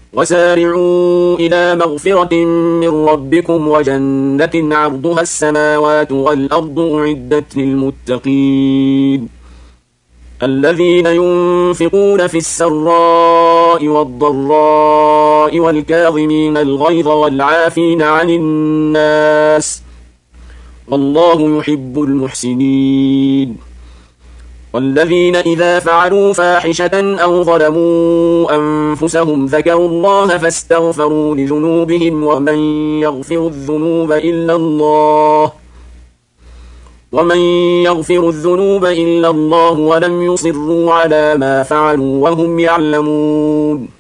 وسارعوا إلى مغفرة من ربكم وجنة عرضها السماوات والأرض أعدت للمتقين الذين ينفقون في السراء والضراء والكاظمين الغيظ والعافين عن الناس والله يحب المحسنين والذين إذا فعلوا فاحشة أو ظلموا أنفسهم ذكروا الله فاستغفروا لذنوبهم ومن يغفر الذنوب إلا الله ولم يصروا على ما فعلوا وهم يعلمون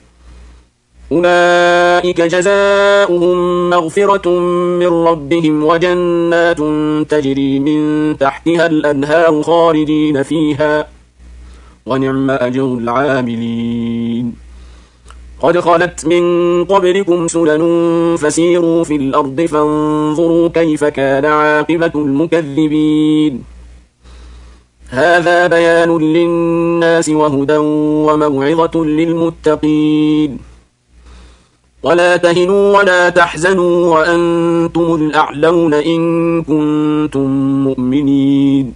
أولئك جزاؤهم مغفرة من ربهم وجنات تجري من تحتها الأنهار خالدين فيها ونعم أجر العاملين قد خلت من قبلكم سنن فسيروا في الأرض فانظروا كيف كان عاقبة المكذبين هذا بيان للناس وهدى وموعظة للمتقين ولا تهنوا ولا تحزنوا وأنتم الأعلون إن كنتم مؤمنين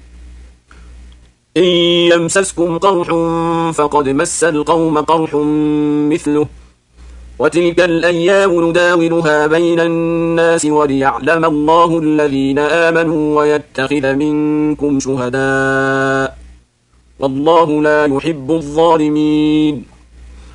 إن يمسسكم قرح فقد مس القوم قرح مثله وتلك الأيام نداولها بين الناس وليعلم الله الذين آمنوا ويتخذ منكم شهداء والله لا يحب الظالمين